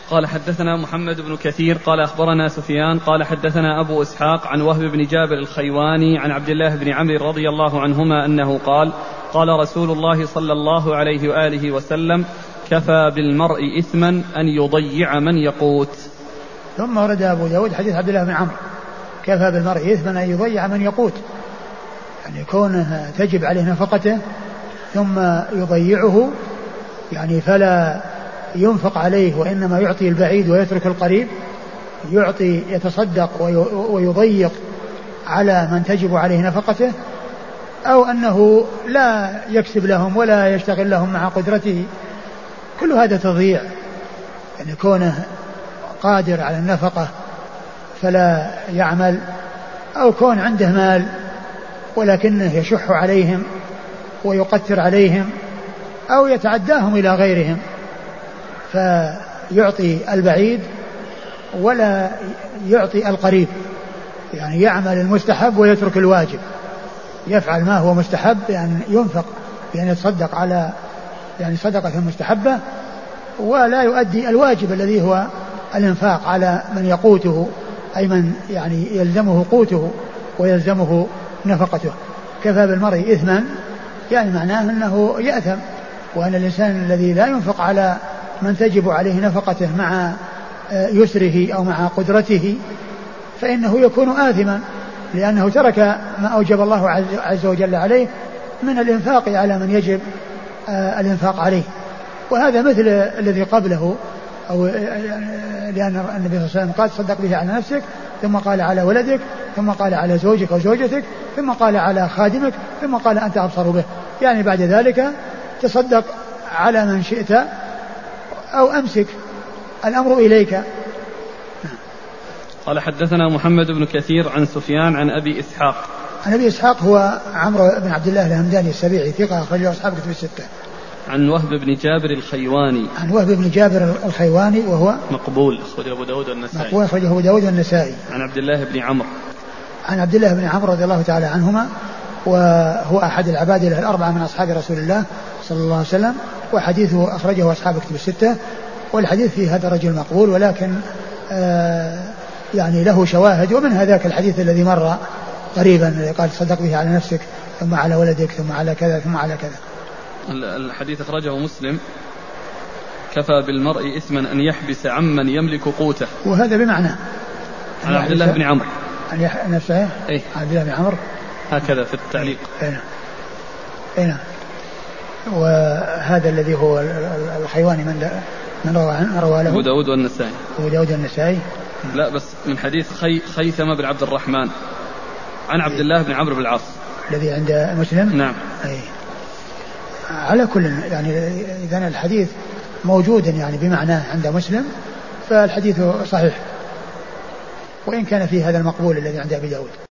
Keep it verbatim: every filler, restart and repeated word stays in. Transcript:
قال حدثنا محمد بن كثير قال أخبرنا سفيان قال حدثنا أبو إسحاق عن وهب بن جابر الخيواني عن عبد الله بن عمرو رضي الله عنهما أنه قال قال رسول الله صلى الله عليه وآله وسلم كفى بالمرء إثما أن يضيع من يقوت. ثم ورد أبو داود حديث عبد الله بن عمرو كفى بالمرء إثما أن يضيع من يقوت، يعني كونه تجب عليه نفقته ثم يضيعه، يعني فلا ينفق عليه وإنما يعطي البعيد ويترك القريب، يعطي يتصدق ويضيق على من تجب عليه نفقته، أو أنه لا يكسب لهم ولا يشتغل لهم مع قدرته. كل هذا تضييع، يعني كونه قادر على النفقة فلا يعمل، أو كون عنده مال ولكنه يشح عليهم ويقتر عليهم أو يتعداهم إلى غيرهم فيعطي البعيد ولا يعطي القريب، يعني يعمل المستحب ويترك الواجب، يفعل ما هو مستحب يعني ينفق بأن يعني يتصدق على يعني صدقة مستحبة، ولا يؤدي الواجب الذي هو الإنفاق على من يقوته، أي من يعني يلزمه قوته ويلزمه نفقته. كفى بالمرء إثما يعني معناه أنه يأثم، وأن الإنسان الذي لا ينفق على من تجب عليه نفقته مع يسره أو مع قدرته فإنه يكون آثما، لأنه ترك ما أوجب الله عز وجل عليه من الإنفاق على من يجب الإنفاق عليه. وهذا مثل الذي قبله، أو لأن النبي صلى الله عليه وسلم قال تصدق به على نفسك، ثم قال على ولدك، ثم قال على زوجك أو زوجتك، ثم قال على خادمك، ثم قال أنت أبصر به، يعني بعد ذلك تصدق على من شئت أو أمسك، الأمر إليك. قال حدثنا محمد بن كثير عن سفيان عن أبي إسحاق. عن أبي إسحاق هو عمرو بن عبد الله الهمداني السبيعي ثقة أخرجه أصحاب كتب الستة. عن وهب بن جابر الخيواني. عن وهب بن جابر الخيواني وهو مقبول أخرجه أبو داود والنسائي. مقبول أخرجه أبو داود والنسائي. عن عبد الله بن عمرو. عن عبد الله بن عمرو رضي الله تعالى عنهما، وهو أحد العبادلة الأربعة من أصحاب رسول الله صلى الله عليه وسلم، وحديثه أخرجه أصحاب كتب الستة. والحديث في هذا الرجل مقبول، ولكن آه يعني له شواهد، ومن هذاك الحديث الذي مر قريبا قال تصدق به على نفسك ثم على ولدك ثم على كذا ثم على كذا. الحديث أخرجه مسلم كفى بالمرء إثما أن يحبس عمن يملك قوته، وهذا بمعنى عن عبد الله بن عمرو أن يح... نفسه أي عبد الله بن عمرو هكذا في التعليق. أين أين وهذا الذي هو الحيواني من من روى عنه روى له أبو داود والنسائي. أبو داود والنسائي لا بس من حديث خي... خيثمة بن عبد الرحمن عن عبد الله بن عمرو بن العاص الذي عند مسلم. نعم. أي على كل يعني إذن الحديث موجود يعني بمعناه عند مسلم، فالحديث صحيح وإن كان فيه هذا المقبول الذي عند أبي داود.